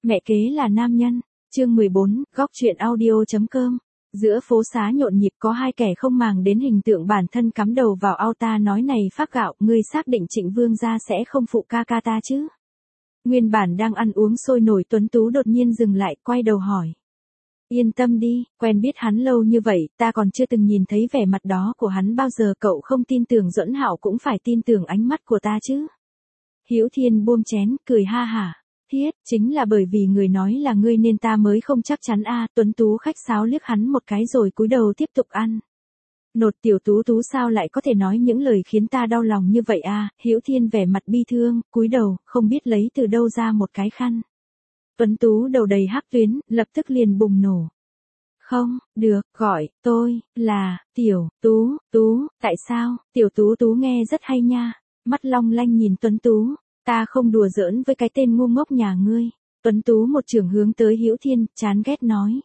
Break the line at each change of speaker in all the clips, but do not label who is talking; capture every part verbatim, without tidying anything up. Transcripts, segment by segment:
Mẹ kế là nam nhân. Chương mười bốn, góc truyện audio.com. Giữa phố xá nhộn nhịp có hai kẻ không màng đến hình tượng bản thân cắm đầu vào ao ta nói này Pháp Gạo, ngươi xác định Trịnh Vương gia sẽ không phụ ca ca ta chứ? Nguyên bản đang ăn uống sôi nổi tuấn tú đột nhiên dừng lại, quay đầu hỏi. Yên tâm đi, quen biết hắn lâu như vậy, ta còn chưa từng nhìn thấy vẻ mặt đó của hắn bao giờ, cậu không tin tưởng Duẫn Hạo cũng phải tin tưởng ánh mắt của ta chứ. Hữu Thiên buông chén, cười ha hả. Thiết, chính là bởi vì người nói là ngươi nên ta mới không chắc chắn a. Tuấn tú khách sáo liếc hắn một cái rồi cúi đầu tiếp tục ăn. Nột tiểu tú tú sao lại có thể nói những lời khiến ta đau lòng như vậy a? Hữu Thiên vẻ mặt bi thương, cúi đầu, không biết lấy từ đâu ra một cái khăn. Tuấn tú đầu đầy hắc tuyến, lập tức liền bùng nổ. Không, được, gọi, tôi, là, tiểu, tú, tú, tại sao, tiểu tú tú nghe rất hay nha. Mắt long lanh nhìn Tuấn tú. Ta không đùa giỡn với cái tên ngu ngốc nhà ngươi. Tuấn tú một trường hướng tới Hữu Thiên, chán ghét nói.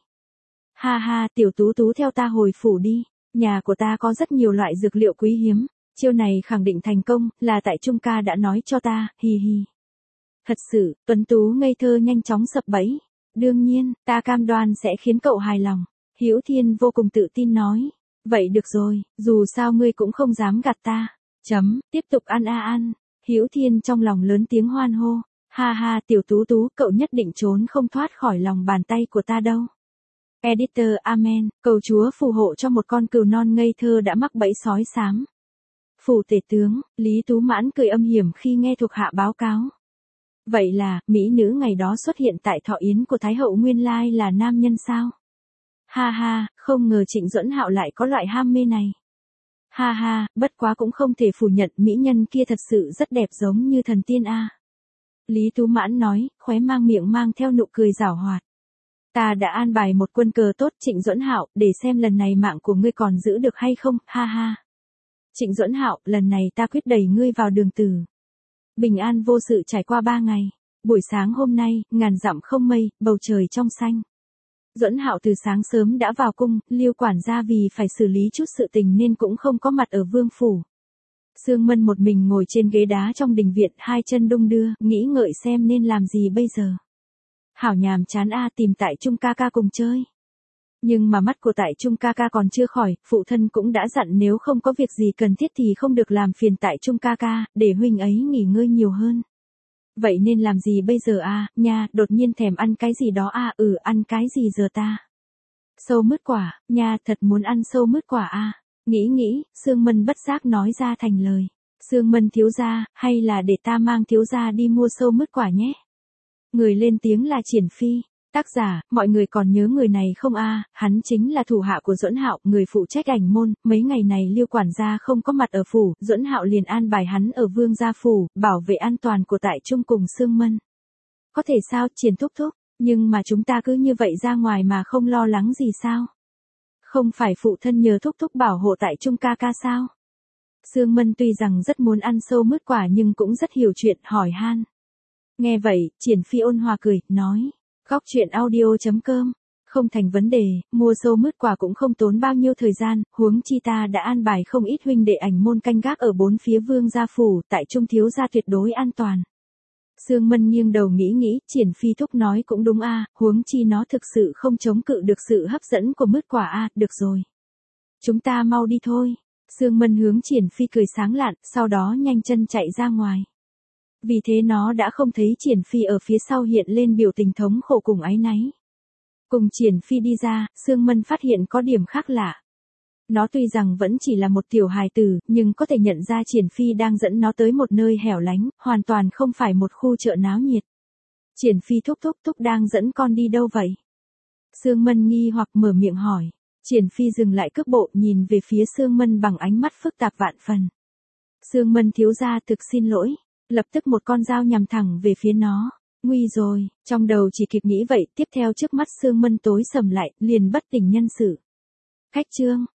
Ha ha, tiểu tú tú theo ta hồi phủ đi. Nhà của ta có rất nhiều loại dược liệu quý hiếm. Chiêu này khẳng định thành công, là tại Trung ca đã nói cho ta, hi hi. Thật sự, Tuấn tú ngây thơ nhanh chóng sập bẫy. Đương nhiên, ta cam đoan sẽ khiến cậu hài lòng. Hữu Thiên vô cùng tự tin nói. Vậy được rồi, dù sao ngươi cũng không dám gạt ta. Chấm, tiếp tục ăn a ăn. Hữu Thiên trong lòng lớn tiếng hoan hô. Ha ha, tiểu tú tú, cậu nhất định trốn không thoát khỏi lòng bàn tay của ta đâu. Editor Amen, cầu Chúa phù hộ cho một con cừu non ngây thơ đã mắc bẫy sói xám. Phủ tể tướng, Lý Tú Mãn cười âm hiểm khi nghe thuộc hạ báo cáo. Vậy là, mỹ nữ ngày đó xuất hiện tại thọ yến của Thái hậu nguyên lai là nam nhân sao? Ha ha, không ngờ Trịnh Duẫn Hạo lại có loại ham mê này. Ha ha, bất quá cũng không thể phủ nhận mỹ nhân kia thật sự rất đẹp giống như thần tiên a. Lý Tú Mãn nói, khóe mang miệng mang theo nụ cười giảo hoạt. Ta đã an bài một quân cờ tốt Trịnh Duẫn Hạo, để xem lần này mạng của ngươi còn giữ được hay không, ha ha. Trịnh Duẫn Hạo, lần này ta quyết đẩy ngươi vào đường tử. Bình an vô sự trải qua ba ngày. Buổi sáng hôm nay, ngàn dặm không mây, bầu trời trong xanh. Duẫn Hạo từ sáng sớm đã vào cung, Liêu quản gia vì phải xử lý chút sự tình nên cũng không có mặt ở vương phủ. Sương Mân một mình ngồi trên ghế đá trong đình viện, hai chân đung đưa, nghĩ ngợi xem nên làm gì bây giờ. Hảo nhàm chán a, tìm tại Trung ca ca cùng chơi. Nhưng mà mắt của tại Trung ca ca còn chưa khỏi, phụ thân cũng đã dặn nếu không có việc gì cần thiết thì không được làm phiền tại Trung ca ca, để huynh ấy nghỉ ngơi nhiều hơn. Vậy nên làm gì bây giờ a, nha, đột nhiên thèm ăn cái gì đó a, ừ, ăn cái gì giờ ta? Sâu mứt quả, nha, thật muốn ăn sâu mứt quả a. Nghĩ nghĩ, Sương Mân bất giác nói ra thành lời. Sương Mân thiếu gia, hay là để ta mang thiếu gia đi mua sâu mứt quả nhé? Người lên tiếng là Triển Phi. Tác giả, mọi người còn nhớ người này không a? Hắn chính là thủ hạ của Duẫn Hạo, người phụ trách ảnh môn. Mấy ngày này Liêu quản gia không có mặt ở phủ, Duẫn Hạo liền an bài hắn ở vương gia phủ, bảo vệ an toàn của tại Trung cùng Sương Mân. Có thể sao, Triển thúc thúc, nhưng mà chúng ta cứ như vậy ra ngoài mà không lo lắng gì sao? Không phải phụ thân nhờ thúc thúc bảo hộ tại Trung ca ca sao? Sương Mân tuy rằng rất muốn ăn sâu mứt quả nhưng cũng rất hiểu chuyện, hỏi han. Nghe vậy, Triển Phi ôn hòa cười, nói. Góc truyện audio.com. Không thành vấn đề, mua sâu mứt quả cũng không tốn bao nhiêu thời gian, huống chi ta đã an bài không ít huynh đệ ảnh môn canh gác ở bốn phía vương gia phủ, tại Trung thiếu gia tuyệt đối an toàn. Sương Mân nghiêng đầu nghĩ nghĩ, Triển Phi thúc nói cũng đúng a, huống chi nó thực sự không chống cự được sự hấp dẫn của mứt quả a, được rồi. Chúng ta mau đi thôi. Sương Mân hướng Triển Phi cười sáng lạn, sau đó nhanh chân chạy ra ngoài. Vì thế nó đã không thấy Triển Phi ở phía sau hiện lên biểu tình thống khổ cùng áy náy. Cùng Triển Phi đi ra, Sương Mân phát hiện có điểm khác lạ. Nó tuy rằng vẫn chỉ là một tiểu hài tử, nhưng có thể nhận ra Triển Phi đang dẫn nó tới một nơi hẻo lánh, hoàn toàn không phải một khu chợ náo nhiệt. Triển Phi thúc thúc thúc đang dẫn con đi đâu vậy? Sương Mân nghi hoặc mở miệng hỏi. Triển Phi dừng lại cước bộ nhìn về phía Sương Mân bằng ánh mắt phức tạp vạn phần. Sương Mân thiếu gia thực xin lỗi. Lập tức một con dao nhằm thẳng về phía nó. Nguy rồi, trong đầu chỉ kịp nghĩ vậy, tiếp theo trước mắt Sương Mân tối sầm lại, liền bất tỉnh nhân sự. Khách trương,